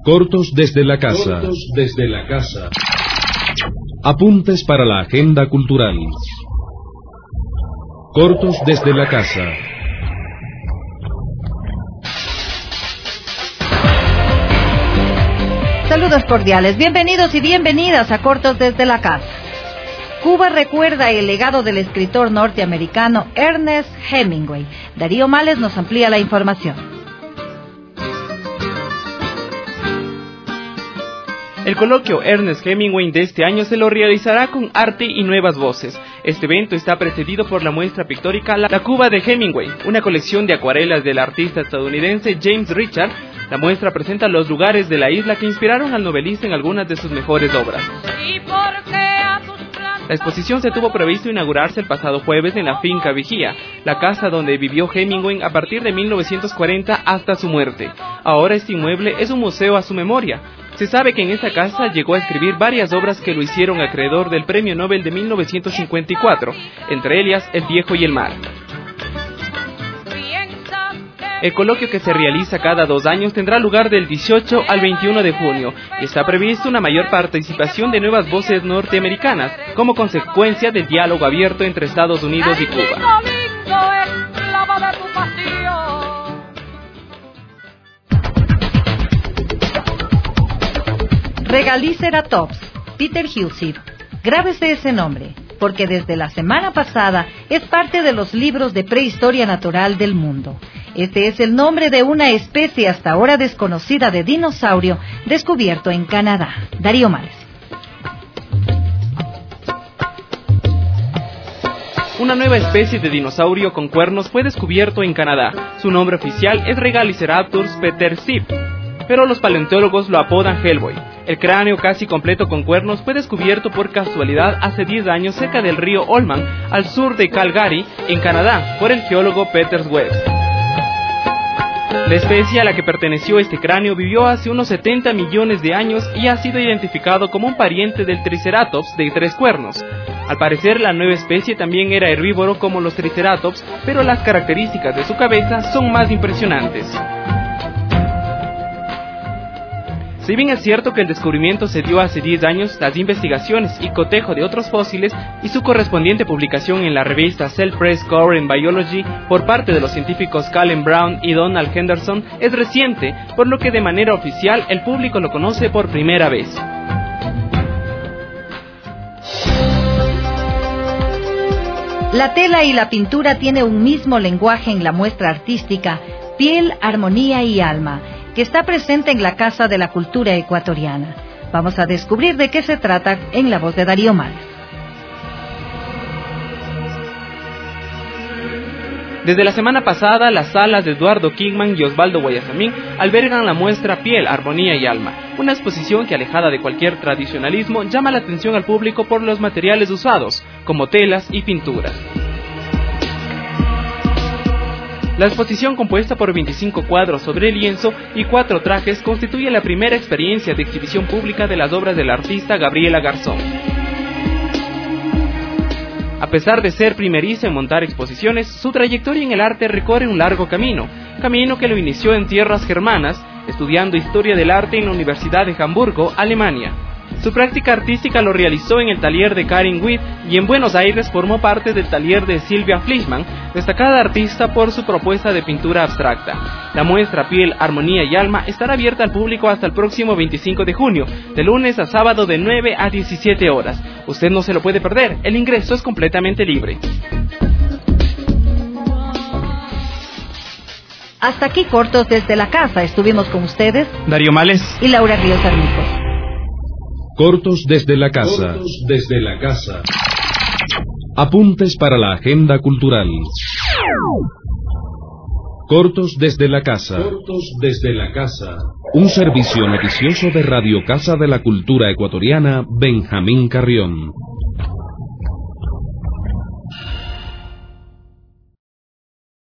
Cortos desde la casa. Cortos desde la casa. Apuntes para la agenda cultural. Cortos desde la casa. Saludos cordiales, bienvenidos y bienvenidas a Cortos desde la casa. Cuba recuerda el legado del escritor norteamericano Ernest Hemingway. Darío Males nos amplía la información. El coloquio Ernest Hemingway de este año se lo realizará con arte y nuevas voces. Este evento está precedido por la muestra pictórica La Cuba de Hemingway, una colección de acuarelas del artista estadounidense James Richard. La muestra presenta los lugares de la isla que inspiraron al novelista en algunas de sus mejores obras. La exposición se tuvo previsto inaugurarse el pasado jueves en la finca Vigía, la casa donde vivió Hemingway a partir de 1940 hasta su muerte. Ahora este inmueble es un museo a su memoria. Se sabe que en esta casa llegó a escribir varias obras que lo hicieron acreedor del Premio Nobel de 1954, entre ellas El viejo y el mar. El coloquio, que se realiza cada 2 años, tendrá lugar del 18 al 21 de junio y está previsto una mayor participación de nuevas voces norteamericanas como consecuencia del diálogo abierto entre Estados Unidos y Cuba. Regaliceratops, Peter Hussey. Grábese ese nombre, porque desde la semana pasada es parte de los libros de prehistoria natural del mundo. Este es el nombre de una especie hasta ahora desconocida de dinosaurio descubierto en Canadá. Darío Males. Una nueva especie de dinosaurio con cuernos fue descubierto en Canadá. Su nombre oficial es Regaliceraptor petersip, pero los paleontólogos lo apodan Hellboy. El cráneo casi completo con cuernos fue descubierto por casualidad hace 10 años cerca del río Olman, al sur de Calgary, en Canadá, por el geólogo Peter Webb. La especie a la que perteneció este cráneo vivió hace unos 70 millones de años y ha sido identificado como un pariente del Triceratops de 3 cuernos. Al parecer, la nueva especie también era herbívoro como los Triceratops, pero las características de su cabeza son más impresionantes. Si bien es cierto que el descubrimiento se dio hace 10 años, las investigaciones y cotejo de otros fósiles y su correspondiente publicación en la revista Cell Press Current Biology por parte de los científicos Caleb Brown y Donald Henderson es reciente, por lo que de manera oficial el público lo conoce por primera vez. La tela y la pintura tienen un mismo lenguaje en la muestra artística Piel, Armonía y Alma, que está presente en la Casa de la Cultura Ecuatoriana. Vamos a descubrir de qué se trata en la voz de Darío Males. Desde la semana pasada, las salas de Eduardo Kingman y Osvaldo Guayasamín albergan la muestra Piel, Armonía y Alma, una exposición que, alejada de cualquier tradicionalismo, llama la atención al público por los materiales usados, como telas y pinturas. La exposición, compuesta por 25 cuadros sobre lienzo y 4 trajes, constituye la primera experiencia de exhibición pública de las obras del artista Gabriela Garzón. A pesar de ser primeriza en montar exposiciones, su trayectoria en el arte recorre un largo camino que lo inició en tierras germanas, estudiando historia del arte en la Universidad de Hamburgo, Alemania. Su práctica artística lo realizó en el taller de Karin Witt y en Buenos Aires formó parte del taller de Silvia Fleischmann, destacada artista por su propuesta de pintura abstracta. La muestra Piel, Armonía y Alma estará abierta al público hasta el próximo 25 de junio, de lunes a sábado de 9 a 17 horas. Usted no se lo puede perder, el ingreso es completamente libre. Hasta aquí Cortos desde la casa. Estuvimos con ustedes Darío Males y Laura Ríos Armijos. Cortos desde la casa. Cortos desde la casa. Apuntes para la agenda cultural. Cortos desde la casa. Cortos desde la casa. Un servicio noticioso de Radio Casa de la Cultura Ecuatoriana, Benjamín Carrión.